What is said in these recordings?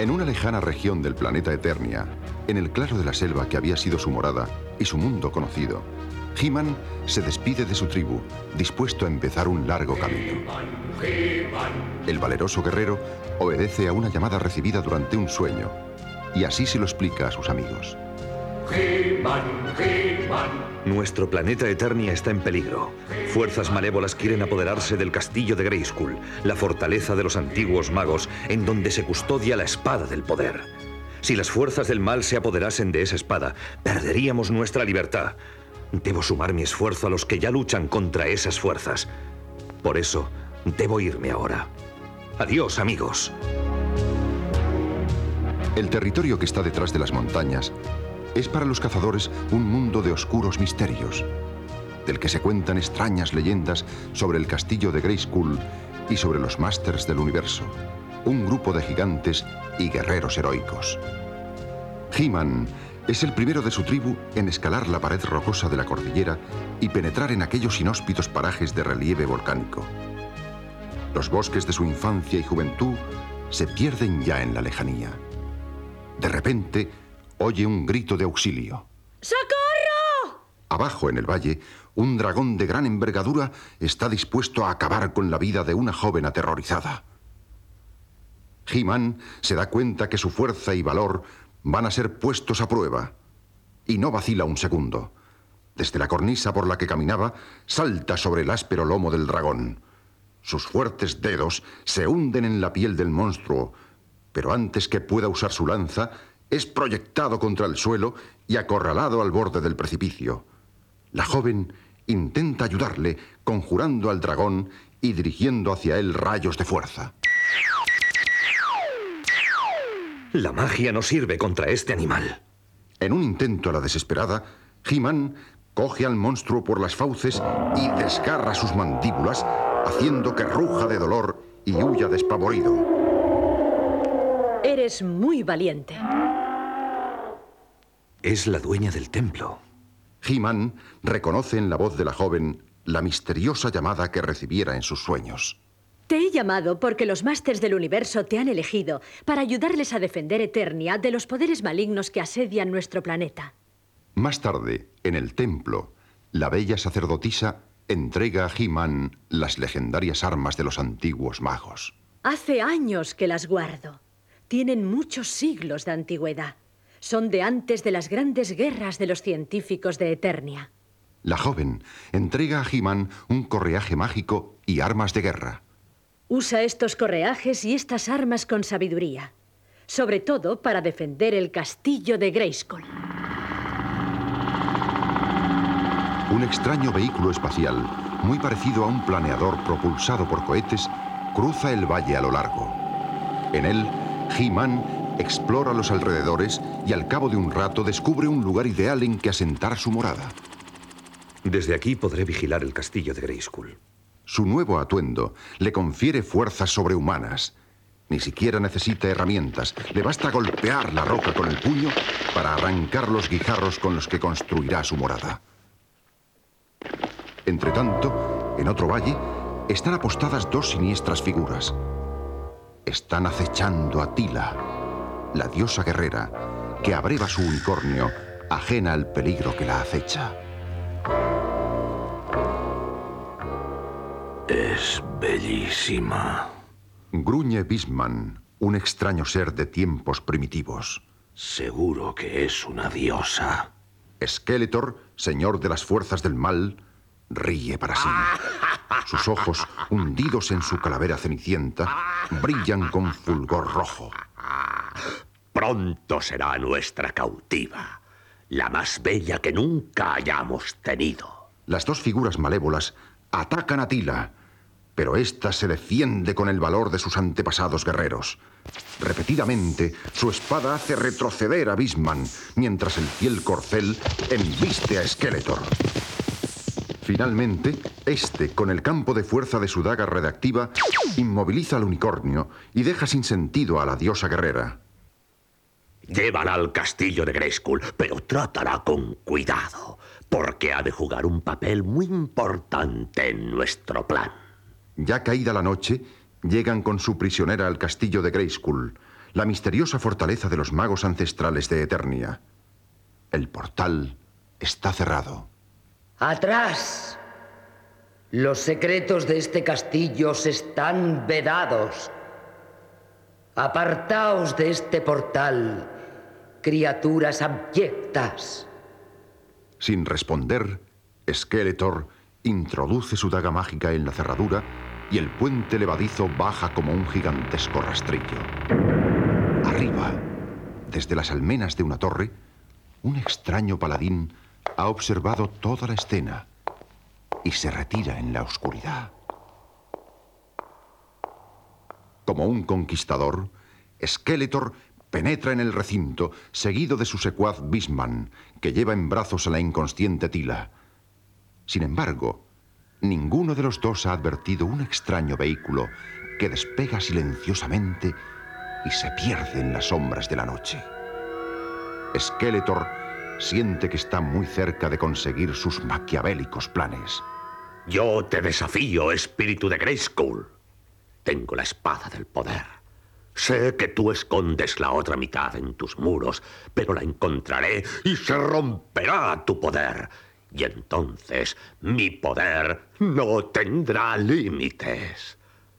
En una lejana región del planeta Eternia, en el claro de la selva que había sido su morada y su mundo conocido, He-Man se despide de su tribu, dispuesto a empezar un largo camino. El valeroso guerrero obedece a una llamada recibida durante un sueño, y así se lo explica a sus amigos. He-Man, He-Man. Nuestro planeta Eternia está en peligro. Fuerzas malévolas quieren apoderarse del castillo de Grayskull, la fortaleza de los antiguos magos, en donde se custodia la espada del poder. Si las fuerzas del mal se apoderasen de esa espada, perderíamos nuestra libertad. Debo sumar mi esfuerzo a los que ya luchan contra esas fuerzas. Por eso, debo irme ahora. Adiós, amigos. El territorio que está detrás de las montañas es para los cazadores un mundo de oscuros misterios, del que se cuentan extrañas leyendas sobre el castillo de Grayskull y sobre los Masters del Universo, un grupo de gigantes y guerreros heroicos. He-Man es el primero de su tribu en escalar la pared rocosa de la cordillera y penetrar en aquellos inhóspitos parajes de relieve volcánico. Los bosques de su infancia y juventud se pierden ya en la lejanía. De repente, oye un grito de auxilio. ¡Socorro! Abajo, en el valle, un dragón de gran envergadura está dispuesto a acabar con la vida de una joven aterrorizada. He-Man se da cuenta que su fuerza y valor van a ser puestos a prueba, y no vacila un segundo. Desde la cornisa por la que caminaba, salta sobre el áspero lomo del dragón. Sus fuertes dedos se hunden en la piel del monstruo, pero antes que pueda usar su lanza, es proyectado contra el suelo y acorralado al borde del precipicio. La joven intenta ayudarle, conjurando al dragón y dirigiendo hacia él rayos de fuerza. La magia no sirve contra este animal. En un intento a la desesperada, He-Man coge al monstruo por las fauces y desgarra sus mandíbulas, haciendo que ruja de dolor y huya despavorido. Eres muy valiente. Es la dueña del templo. He-Man reconoce en la voz de la joven la misteriosa llamada que recibiera en sus sueños. Te he llamado porque los Masters del Universo te han elegido para ayudarles a defender Eternia de los poderes malignos que asedian nuestro planeta. Más tarde, en el templo, la bella sacerdotisa entrega a He-Man las legendarias armas de los antiguos magos. Hace años que las guardo. Tienen muchos siglos de antigüedad. Son de antes de las grandes guerras de los científicos de Eternia. La joven entrega a He-Man un correaje mágico y armas de guerra. Usa estos correajes y estas armas con sabiduría, sobre todo para defender el castillo de Grayskull. Un extraño vehículo espacial, muy parecido a un planeador propulsado por cohetes, cruza el valle a lo largo. En él, He-Man explora los alrededores y al cabo de un rato descubre un lugar ideal en que asentar su morada. Desde aquí podré vigilar el castillo de Grayskull. Su nuevo atuendo le confiere fuerzas sobrehumanas. Ni siquiera necesita herramientas. Le basta golpear la roca con el puño para arrancar los guijarros con los que construirá su morada. Entretanto, en otro valle, están apostadas dos siniestras figuras. Están acechando a Teela, la diosa guerrera, que abreva su unicornio, ajena al peligro que la acecha. Es bellísima. Gruñe Beastman, un extraño ser de tiempos primitivos. Seguro que es una diosa. Skeletor, señor de las fuerzas del mal, ríe para sí. Sus ojos, hundidos en su calavera cenicienta, brillan con fulgor rojo. Pronto será nuestra cautiva, la más bella que nunca hayamos tenido. Las dos figuras malévolas atacan a Teela, pero ésta se defiende con el valor de sus antepasados guerreros. Repetidamente, su espada hace retroceder a Beastman, mientras el fiel corcel embiste a Skeletor. Finalmente, este, con el campo de fuerza de su daga radiactiva, inmoviliza al unicornio y deja sin sentido a la diosa guerrera. Llévala al castillo de Grayskull, pero trátala con cuidado, porque ha de jugar un papel muy importante en nuestro plan. Ya caída la noche, llegan con su prisionera al castillo de Grayskull. la misteriosa fortaleza de los magos ancestrales de Eternia. El portal está cerrado. ¡Atrás! Los secretos de este castillo os están vedados. Apartaos de este portal, criaturas abyectas. Sin responder, Skeletor introduce su daga mágica en la cerradura y el puente levadizo baja como un gigantesco rastrillo. Arriba, desde las almenas de una torre, un extraño paladín ha observado toda la escena y se retira en la oscuridad. Como un conquistador, Skeletor penetra en el recinto, seguido de su secuaz Beastman, que lleva en brazos a la inconsciente Teela. Sin embargo, ninguno de los dos ha advertido un extraño vehículo que despega silenciosamente y se pierde en las sombras de la noche. Skeletor siente que está muy cerca de conseguir sus maquiavélicos planes. Yo te desafío, espíritu de Grayskull. Tengo la espada del poder. Sé que tú escondes la otra mitad en tus muros, pero la encontraré y se romperá tu poder. Y entonces mi poder no tendrá límites.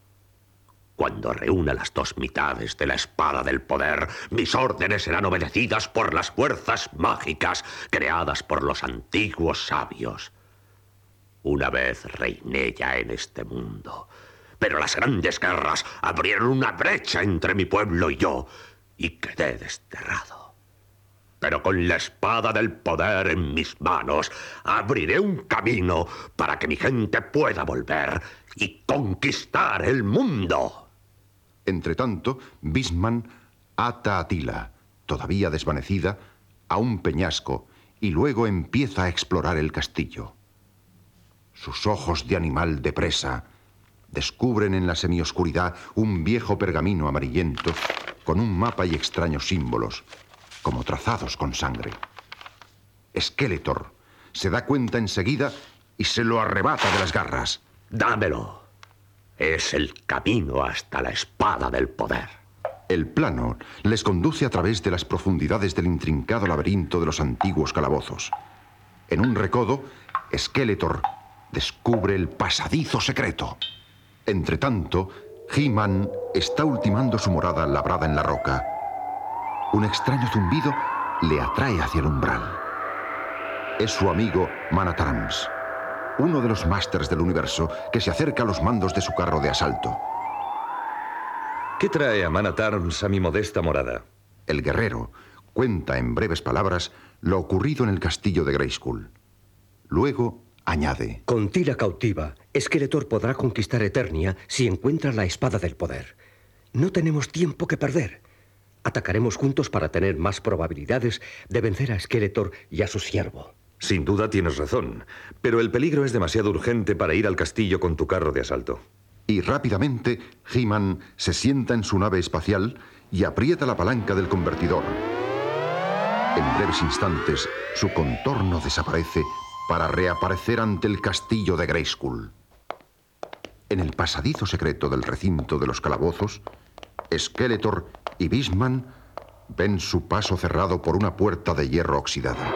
Cuando reúna las dos mitades de la espada del poder, mis órdenes serán obedecidas por las fuerzas mágicas creadas por los antiguos sabios. Una vez reiné ya en este mundo, pero las grandes guerras abrieron una brecha entre mi pueblo y yo, y quedé desterrado. Pero con la espada del poder en mis manos, abriré un camino para que mi gente pueda volver y conquistar el mundo. Entretanto, Beastman ata a Teela, todavía desvanecida, a un peñasco y luego empieza a explorar el castillo. Sus ojos de animal de presa descubren en la semioscuridad un viejo pergamino amarillento con un mapa y extraños símbolos, como trazados con sangre. Skeletor se da cuenta enseguida y se lo arrebata de las garras. ¡Dámelo! Es el camino hasta la espada del poder. El plano les conduce a través de las profundidades del intrincado laberinto de los antiguos calabozos. En un recodo, Skeletor descubre el pasadizo secreto. Entretanto, He-Man está ultimando su morada labrada en la roca. Un extraño zumbido le atrae hacia el umbral. Es su amigo Man-at-Arms, uno de los másters del universo que se acerca a los mandos de su carro de asalto. ¿Qué trae a Man-at-Arms a mi modesta morada? El guerrero cuenta en breves palabras lo ocurrido en el castillo de Grayskull. Luego añade: Con Teela cautiva, Skeletor podrá conquistar Eternia si encuentra la espada del poder. No tenemos tiempo que perder. Atacaremos juntos para tener más probabilidades de vencer a Skeletor y a su siervo. Sin duda tienes razón, pero el peligro es demasiado urgente para ir al castillo con tu carro de asalto. Y rápidamente, He-Man se sienta en su nave espacial y aprieta la palanca del convertidor. En breves instantes, su contorno desaparece para reaparecer ante el castillo de Grayskull. En el pasadizo secreto del recinto de los calabozos, Skeletor y Beastman ven su paso cerrado por una puerta de hierro oxidada.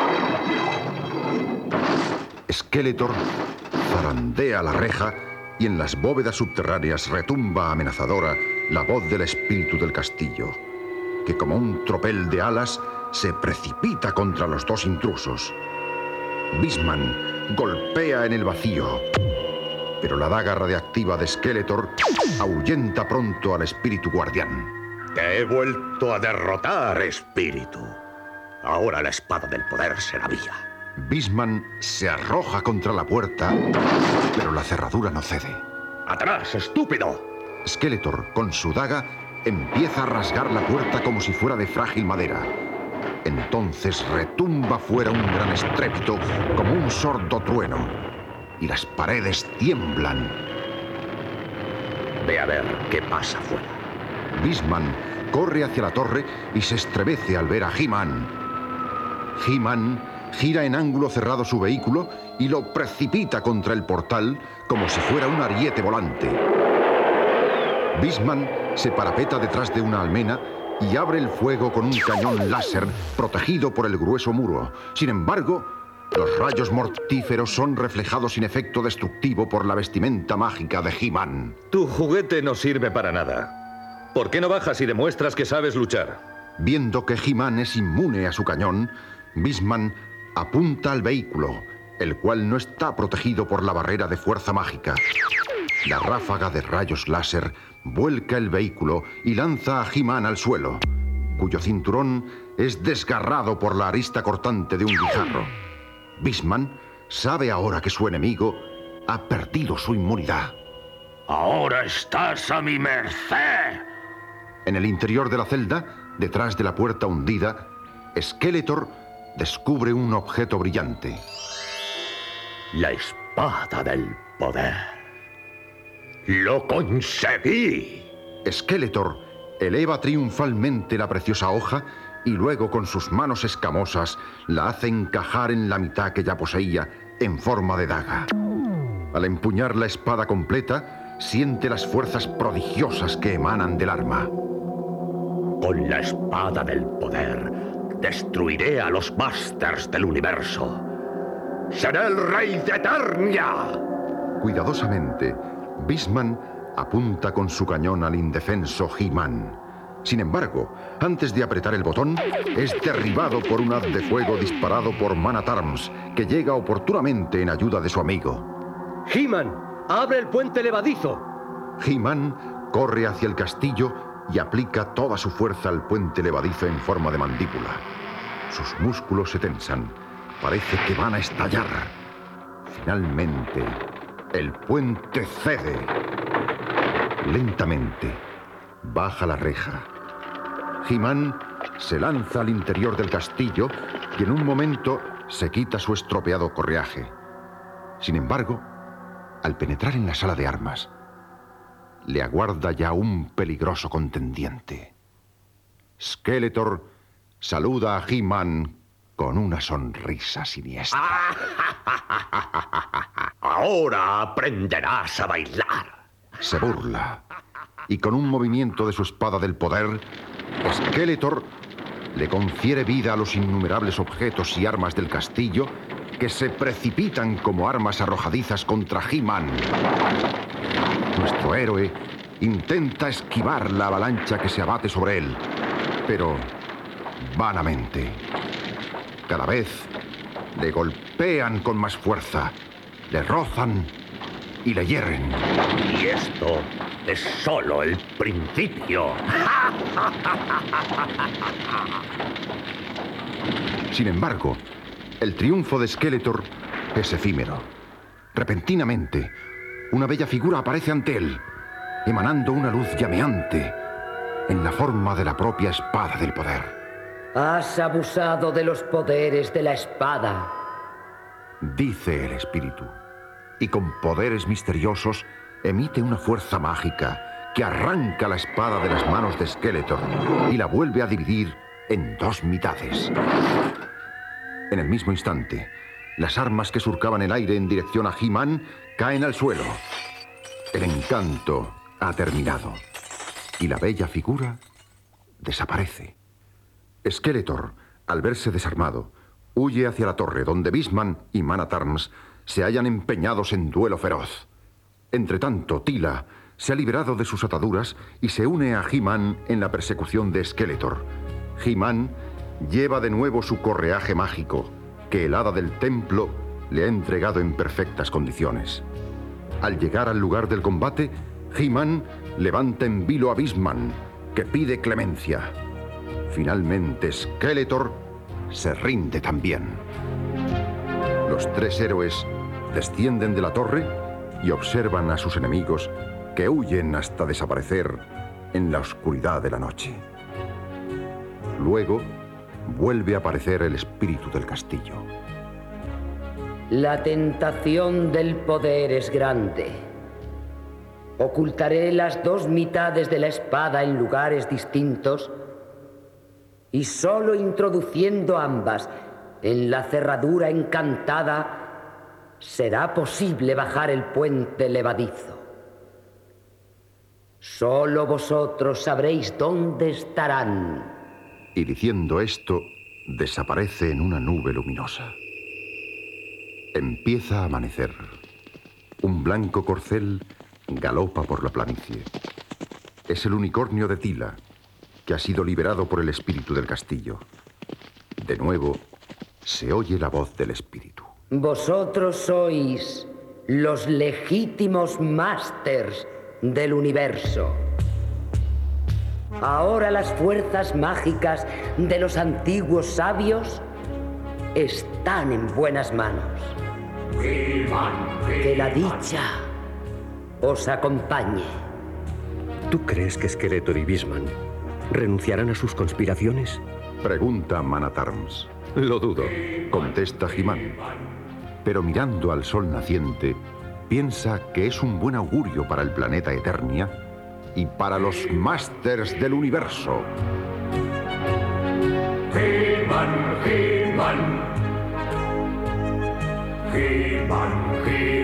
Skeletor zarandea la reja y en las bóvedas subterráneas retumba amenazadora la voz del espíritu del castillo, que como un tropel de alas se precipita contra los dos intrusos. Beastman golpea en el vacío, pero la daga radiactiva de Skeletor ahuyenta pronto al espíritu guardián. Te he vuelto a derrotar, espíritu. Ahora la espada del poder será mía. Beastman se arroja contra la puerta, pero la cerradura no cede. ¡Atrás, estúpido! Skeletor, con su daga, empieza a rasgar la puerta como si fuera de frágil madera. Entonces retumba fuera un gran estrépito como un sordo trueno, y las paredes tiemblan. Ve a ver qué pasa fuera. Beastman corre hacia la torre y se estremece al ver a He-Man. He-Man gira en ángulo cerrado su vehículo y lo precipita contra el portal como si fuera un ariete volante. Beastman se parapeta detrás de una almena y abre el fuego con un cañón láser protegido por el grueso muro. Sin embargo, los rayos mortíferos son reflejados sin efecto destructivo por la vestimenta mágica de He-Man. Tu juguete no sirve para nada. ¿Por qué no bajas y demuestras que sabes luchar? Viendo que He-Man es inmune a su cañón, Beastman apunta al vehículo, el cual no está protegido por la barrera de fuerza mágica. La ráfaga de rayos láser vuelca el vehículo y lanza a He-Man al suelo, cuyo cinturón es desgarrado por la arista cortante de un guijarro. Beastman sabe ahora que su enemigo ha perdido su inmunidad. Ahora estás a mi merced. En el interior de la celda, detrás de la puerta hundida, Skeletor descubre un objeto brillante. La espada del poder. ¡Lo conseguí! Skeletor eleva triunfalmente la preciosa hoja y luego con sus manos escamosas la hace encajar en la mitad que ya poseía en forma de daga. Al empuñar la espada completa, siente las fuerzas prodigiosas que emanan del arma. Con la espada del poder, destruiré a los Masters del universo. ¡Seré el rey de Eternia! Cuidadosamente, Beastman apunta con su cañón al indefenso He-Man. Sin embargo, antes de apretar el botón, es derribado por un haz de fuego disparado por Man-at-Arms, que llega oportunamente en ayuda de su amigo. ¡He-Man! ¡Abre el puente levadizo! He-Man corre hacia el castillo y aplica toda su fuerza al puente levadizo en forma de mandíbula. Sus músculos se tensan. Parece que van a estallar. Finalmente, el puente cede. Lentamente, baja la reja. He-Man se lanza al interior del castillo y en un momento se quita su estropeado correaje. Sin embargo, al penetrar en la sala de armas, le aguarda ya un peligroso contendiente. Skeletor saluda a He-Man con una sonrisa siniestra. Ahora aprenderás a bailar. Se burla y con un movimiento de su espada del poder, Skeletor le confiere vida a los innumerables objetos y armas del castillo que se precipitan como armas arrojadizas contra He-Man. Nuestro héroe intenta esquivar la avalancha que se abate sobre él, pero vanamente. Cada vez le golpean con más fuerza, le rozan y le hieren. Y esto es solo el principio. Sin embargo, el triunfo de Skeletor es efímero. Repentinamente, una bella figura aparece ante él, emanando una luz llameante en la forma de la propia espada del poder. Has abusado de los poderes de la espada, Dice el espíritu, y con poderes misteriosos emite una fuerza mágica que arranca la espada de las manos de Skeletor y la vuelve a dividir en dos mitades. En el mismo instante, las armas que surcaban el aire en dirección a He-Man caen al suelo. El encanto ha terminado y la bella figura desaparece. Skeletor, al verse desarmado, huye hacia la torre donde Beastman y Man-at-Arms se hallan empeñados en duelo feroz. Entretanto, Teela se ha liberado de sus ataduras y se une a He-Man en la persecución de Skeletor. He-Man lleva de nuevo su correaje mágico, que el hada del templo le ha entregado en perfectas condiciones. Al llegar al lugar del combate, He-Man levanta en vilo a Beastman, que pide clemencia. Finalmente, Skeletor se rinde también. Los tres héroes descienden de la torre y observan a sus enemigos que huyen hasta desaparecer en la oscuridad de la noche. Luego, vuelve a aparecer el espíritu del castillo. la tentación del poder es grande. Ocultaré las dos mitades de la espada en lugares distintos y solo introduciendo ambas en la cerradura encantada será posible bajar el puente levadizo. Solo vosotros sabréis dónde estarán. Y diciendo esto, desaparece en una nube luminosa. Empieza a amanecer. Un blanco corcel galopa por la planicie. Es el unicornio de Tila, que ha sido liberado por el espíritu del castillo. De nuevo, se oye la voz del espíritu. Vosotros sois los legítimos másters del universo. Ahora las fuerzas mágicas de los antiguos sabios están en buenas manos. Que la dicha os acompañe. ¿Tú crees que Skeletor y Beastman renunciarán a sus conspiraciones? Pregunta Man-at-Arms. Lo dudo. Contesta He-Man. Pero mirando al sol naciente, piensa que es un buen augurio para el planeta Eternia y para los Masters del Universo. He-Man, He-Man. He-Man, He-Man.